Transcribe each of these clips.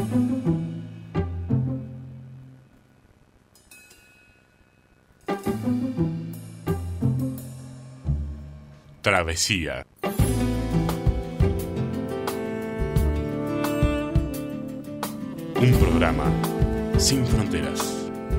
Travesía. Un programa sin fronteras.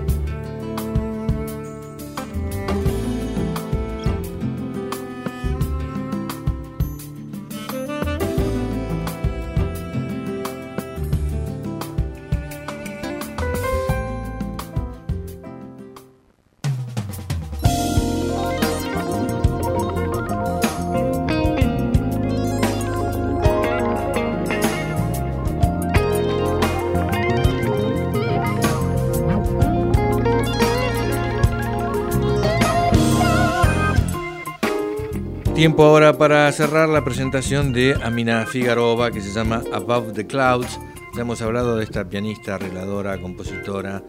Tiempo ahora para cerrar la presentación de Amina Figarova, que se llama Above the Clouds. Ya hemos hablado de esta pianista, arregladora, compositora,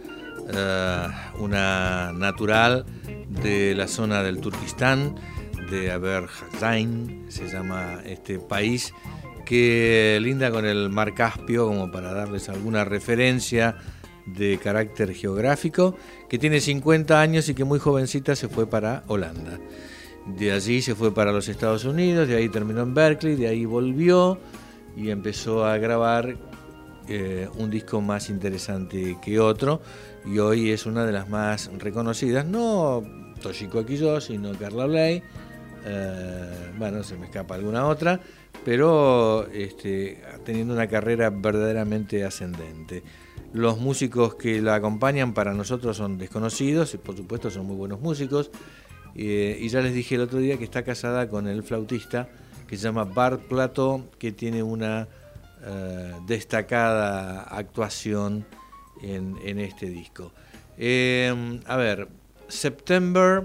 una natural de la zona del Turquistán, de Aberjazain, se llama este país, que linda con el mar Caspio, como para darles alguna referencia de carácter geográfico, que tiene 50 años y que muy jovencita se fue para Holanda. De allí se fue para los Estados Unidos, de ahí terminó en Berkeley, de ahí volvió y empezó a grabar un disco más interesante que otro, y hoy es una de las más reconocidas, no Toshiko Akiyo, sino Carla Bley, bueno, se me escapa alguna otra, pero teniendo una carrera verdaderamente ascendente. Los músicos que la acompañan para nosotros son desconocidos, y por supuesto son muy buenos músicos. Y ya les dije el otro día que está casada con el flautista que se llama Bart Plato, que tiene una destacada actuación en este disco. A ver, September,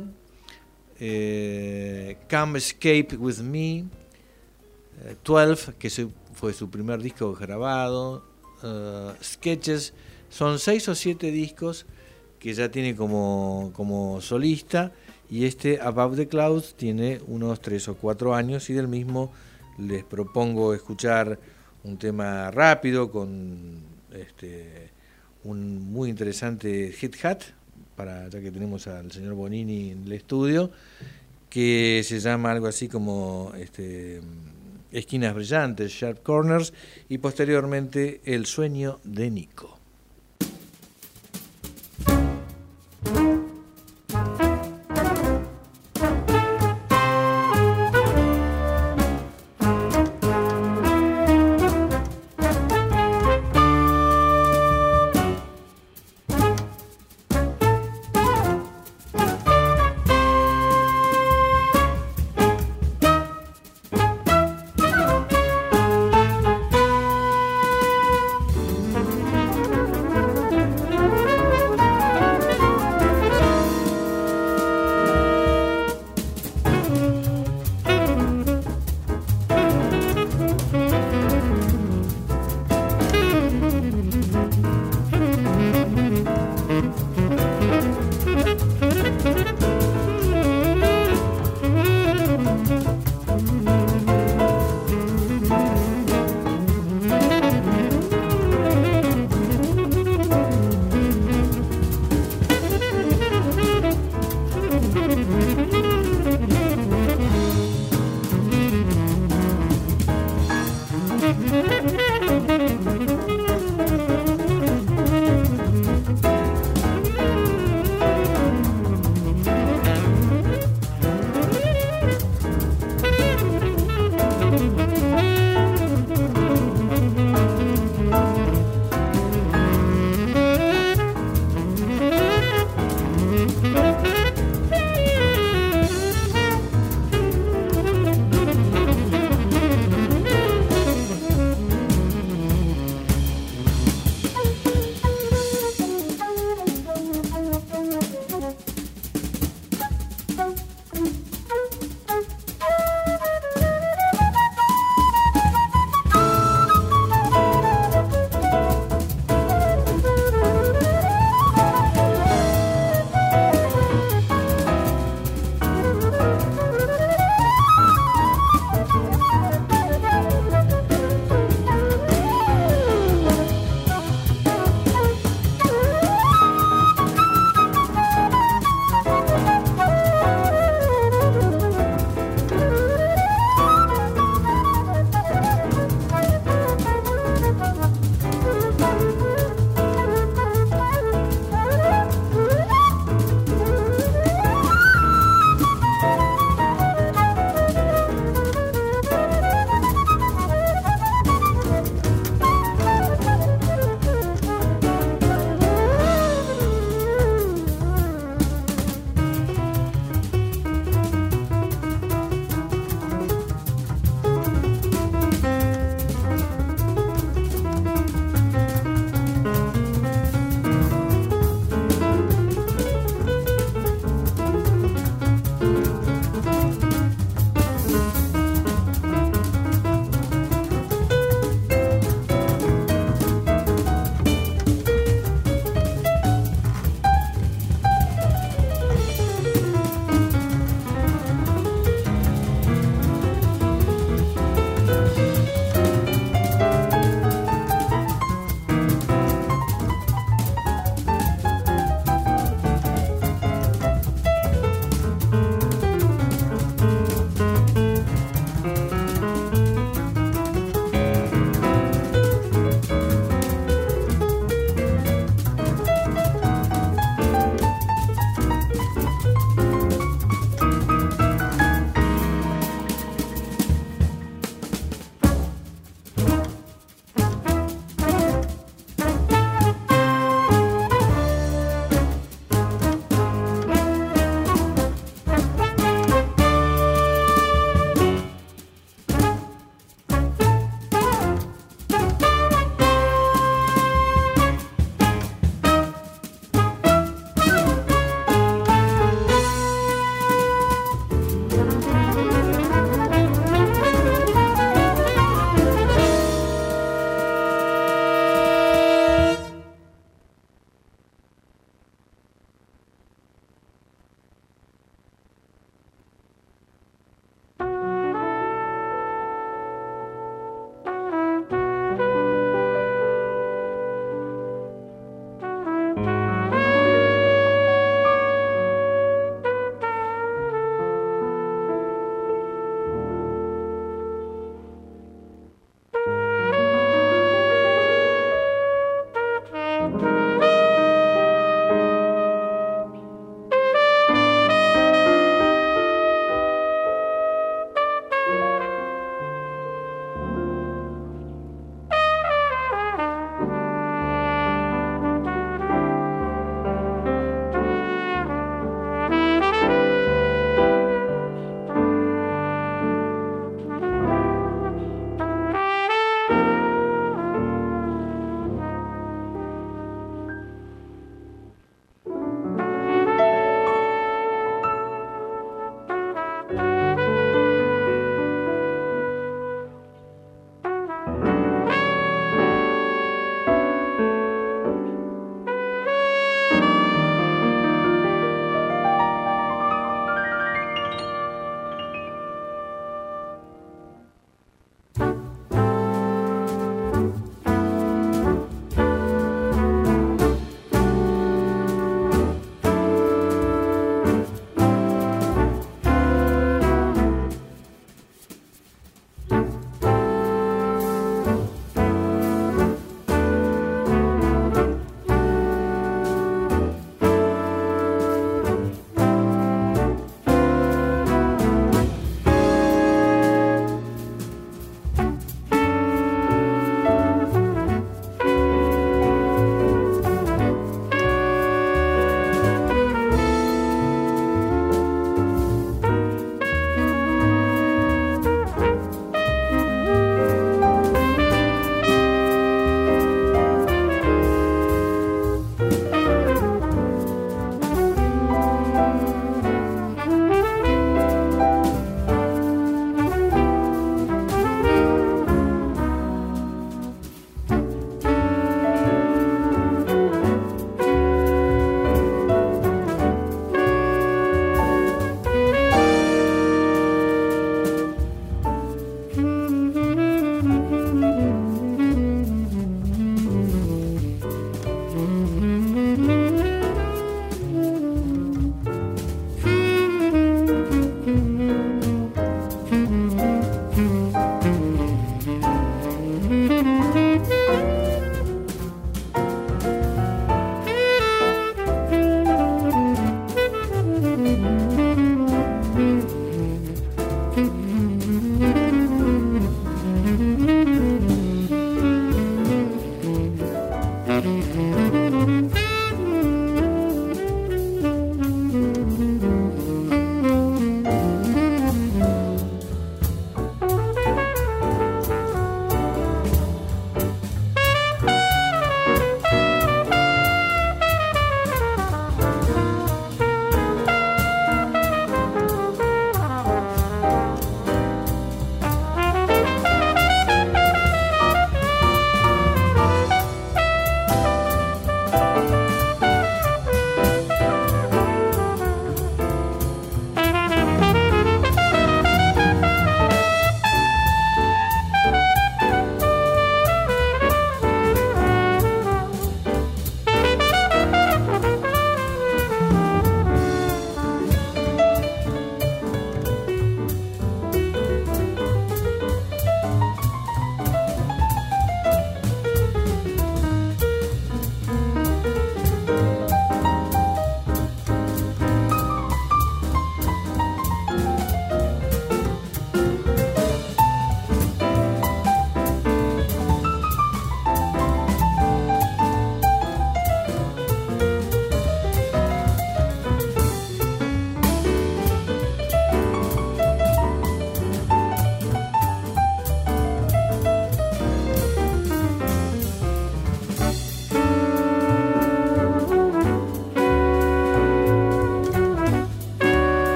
Come Escape With Me, 12, que fue su primer disco grabado, Sketches, son 6 o 7 discos que ya tiene como solista. Y Above the Clouds tiene unos 3 o 4 años, y del mismo les propongo escuchar un tema rápido con un muy interesante hit-hat, ya que tenemos al señor Bonini en el estudio, que se llama algo así como Esquinas Brillantes, Sharp Corners, y posteriormente El Sueño de Nico.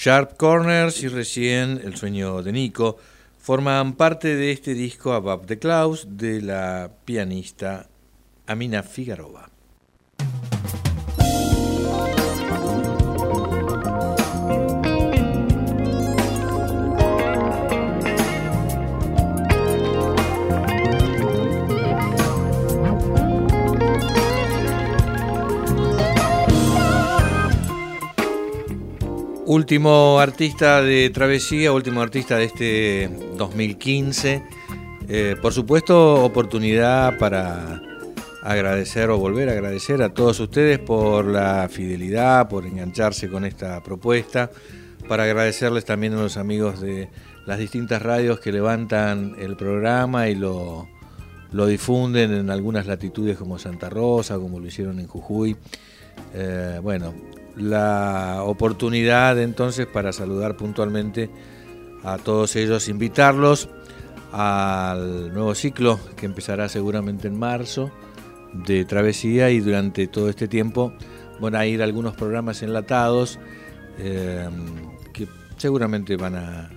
Sharp Corners y recién El sueño de Nico forman parte de este disco Above the Clouds de la pianista Amina Figarova. Último artista de Travesía, último artista de este 2015. Por supuesto, oportunidad para agradecer o volver a agradecer a todos ustedes por la fidelidad, por engancharse con esta propuesta, para agradecerles también a los amigos de las distintas radios que levantan el programa y lo difunden en algunas latitudes como Santa Rosa, como lo hicieron en Jujuy. La oportunidad entonces para saludar puntualmente a todos ellos, invitarlos al nuevo ciclo que empezará seguramente en marzo de Travesía, y durante todo este tiempo van a ir algunos programas enlatados que seguramente van a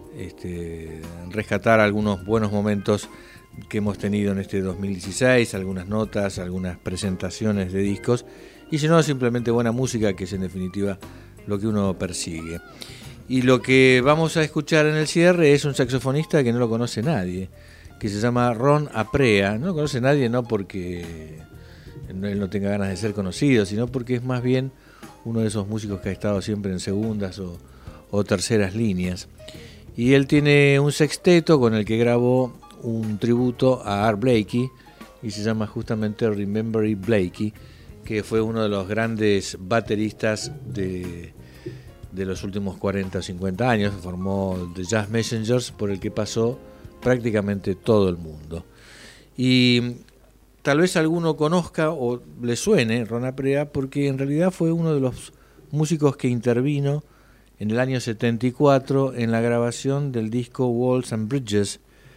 rescatar algunos buenos momentos que hemos tenido en este 2016, algunas notas, algunas presentaciones de discos, y si no, simplemente buena música, que es en definitiva lo que uno persigue. Y lo que vamos a escuchar en el cierre es un saxofonista que no lo conoce nadie, que se llama Ron Aprea. No lo conoce nadie no porque él no tenga ganas de ser conocido, sino porque es más bien uno de esos músicos que ha estado siempre en segundas o terceras líneas. Y él tiene un sexteto con el que grabó un tributo a Art Blakey, y se llama justamente Remembering Blakey, que fue uno de los grandes bateristas de los últimos 40 o 50 años. Formó The Jazz Messengers, por el que pasó prácticamente todo el mundo. Y tal vez alguno conozca o le suene Ron Aprea, porque en realidad fue uno de los músicos que intervino en el año 74 en la grabación del disco Walls and Bridges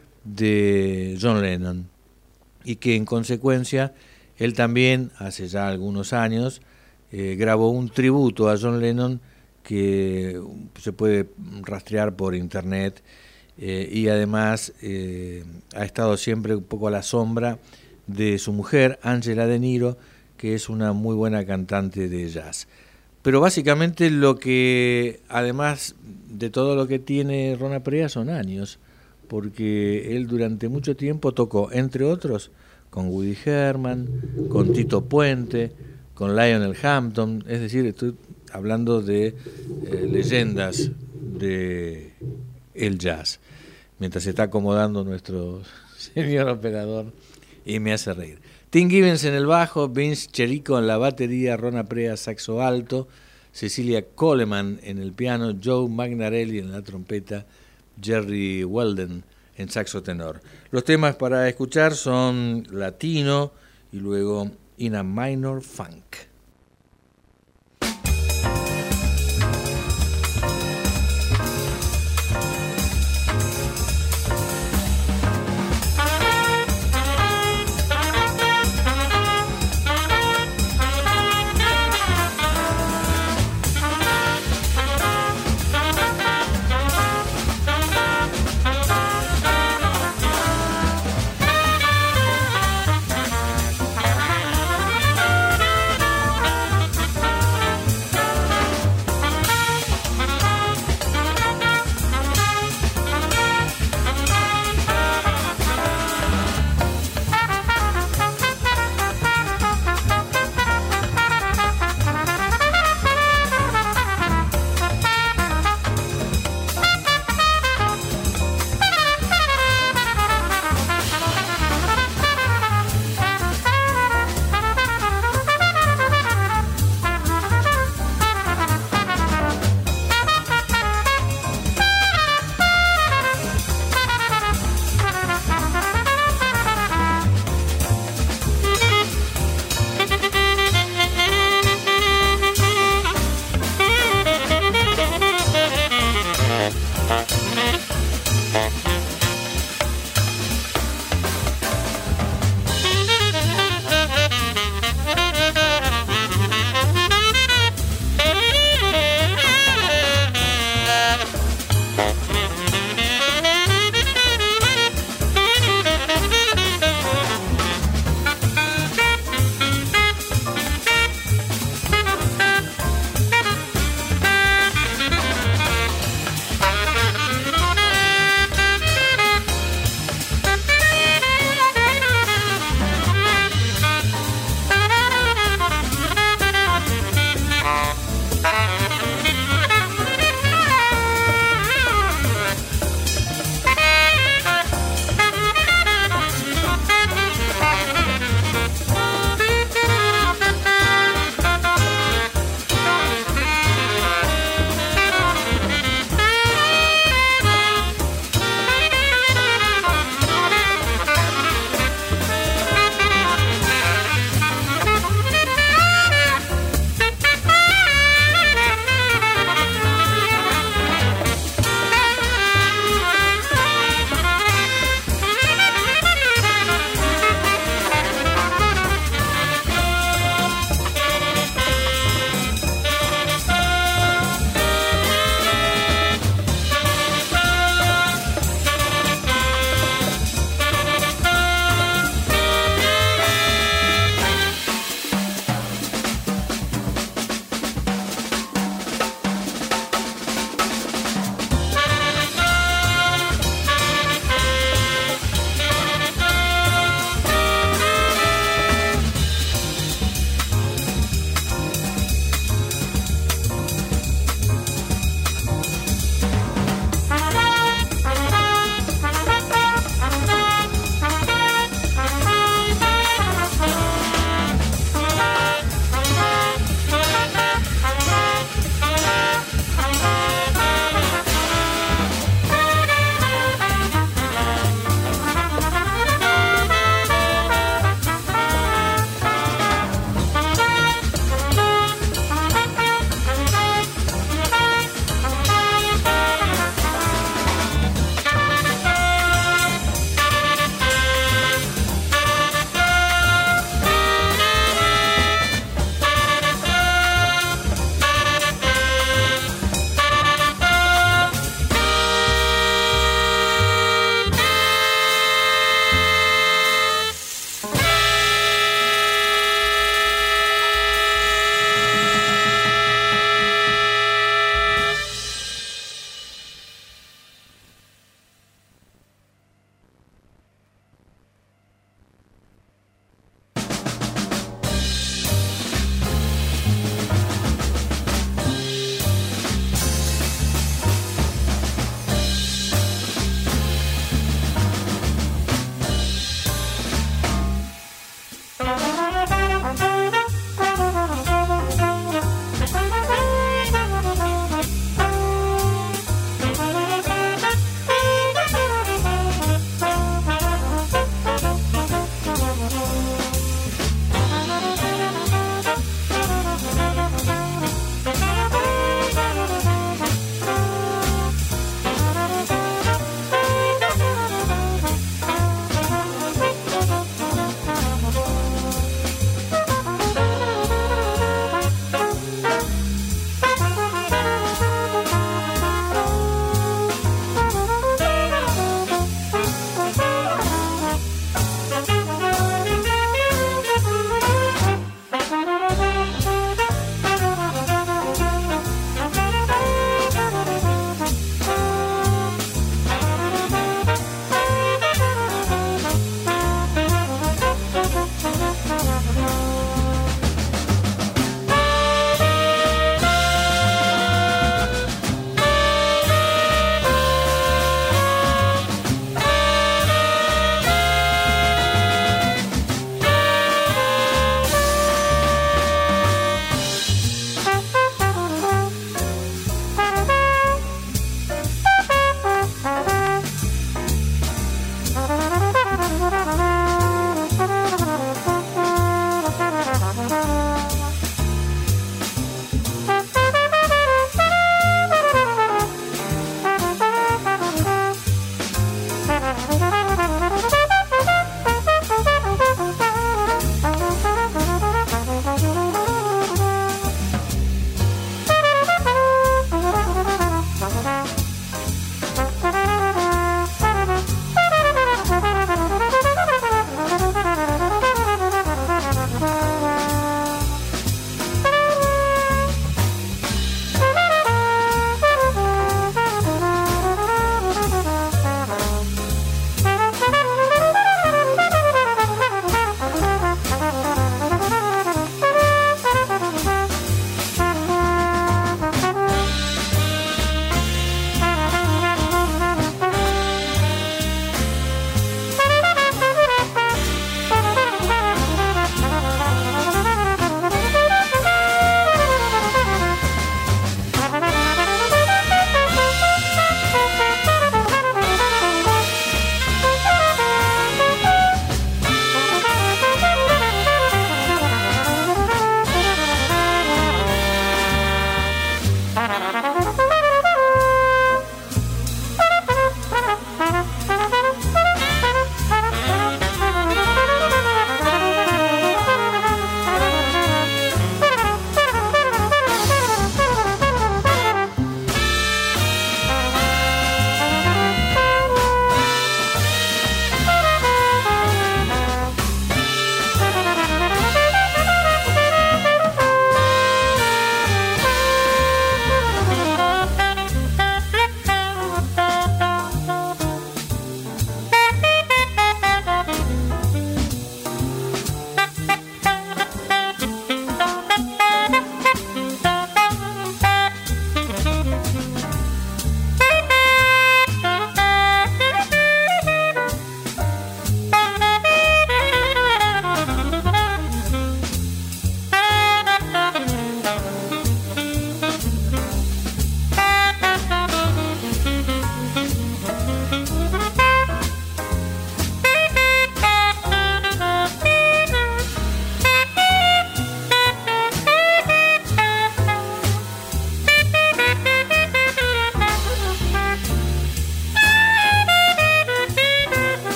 de John Lennon, y que en consecuencia él también, hace ya algunos años, grabó un tributo a John Lennon que se puede rastrear por internet, y además ha estado siempre un poco a la sombra de su mujer, Angela De Niro, que es una muy buena cantante de jazz. Pero básicamente lo que, además de todo lo que tiene Ron Aprea, son años, porque él durante mucho tiempo tocó, entre otros, con Woody Herman, con Tito Puente, con Lionel Hampton. Es decir, estoy hablando de leyendas de el jazz, mientras se está acomodando nuestro señor operador y me hace reír. Tim Gibbons en el bajo, Vince Cherico en la batería, Ron Aprea saxo alto, Cecilia Coleman en el piano, Joe Magnarelli en la trompeta, Jerry Weldon en saxo tenor. Los temas para escuchar son Latino y luego In a Minor Funk.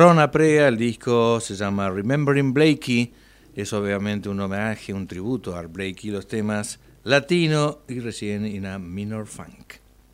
Ron Aprea, el disco se llama Remembering Blakey, es obviamente un homenaje, un tributo a Art Blakey, los temas Latino y recién in a Minor Funk.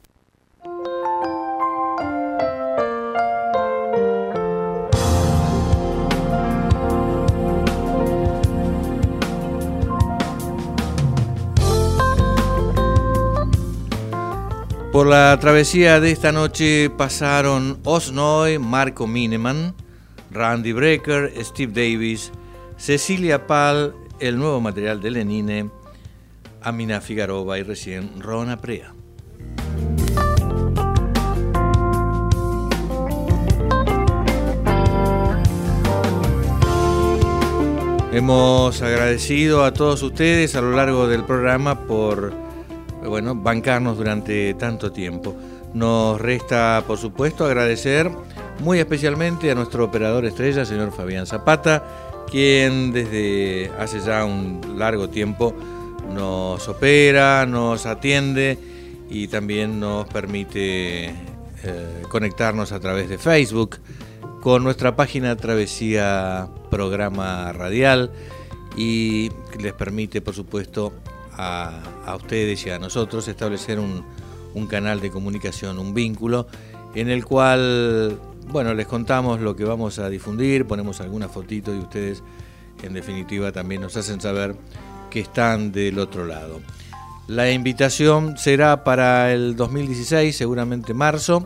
Por la travesía de esta noche pasaron Os Noy, Marco Mineman, Randy Brecker, Steve Davis, Cecilia Pal, el nuevo material de Lenine, Amina Figarova y recién Ron Aprea. Hemos agradecido a todos ustedes a lo largo del programa por bancarnos durante tanto tiempo. Nos resta, por supuesto, agradecer muy especialmente a nuestro operador estrella, señor Fabián Zapata, quien desde hace ya un largo tiempo nos opera, nos atiende y también nos permite conectarnos a través de Facebook con nuestra página Travesía Programa Radial y les permite, por supuesto, a ustedes y a nosotros establecer un canal de comunicación, un vínculo en el cual, les contamos lo que vamos a difundir, ponemos alguna fotito y ustedes en definitiva también nos hacen saber que están del otro lado. La invitación será para el 2016, seguramente marzo,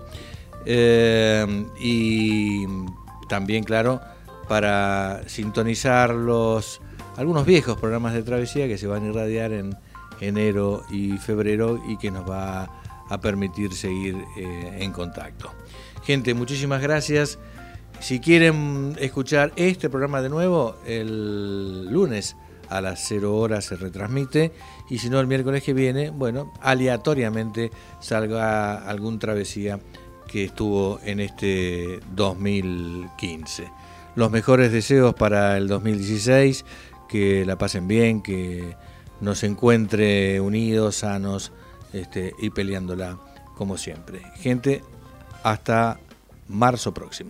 y también, claro, para sintonizar algunos viejos programas de travesía que se van a irradiar en enero y febrero y que nos va a permitir seguir en contacto. Gente, muchísimas gracias. Si quieren escuchar este programa de nuevo, el lunes a las 0 horas se retransmite y si no el miércoles que viene, aleatoriamente salga algún travesía que estuvo en este 2015. Los mejores deseos para el 2016, que la pasen bien, que nos encuentre unidos, sanos y peleándola como siempre. Gente, hasta marzo próximo.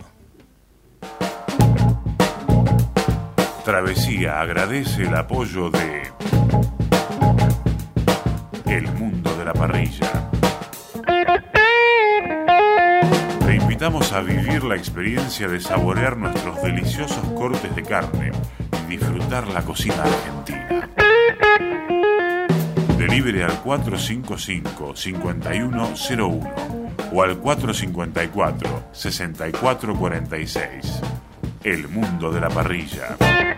Travesía agradece el apoyo de El Mundo de la Parrilla. Te invitamos a vivir la experiencia de saborear nuestros deliciosos cortes de carne y disfrutar la cocina argentina. Delivery al 455-5101 o al 454-6446. El Mundo de la Parrilla.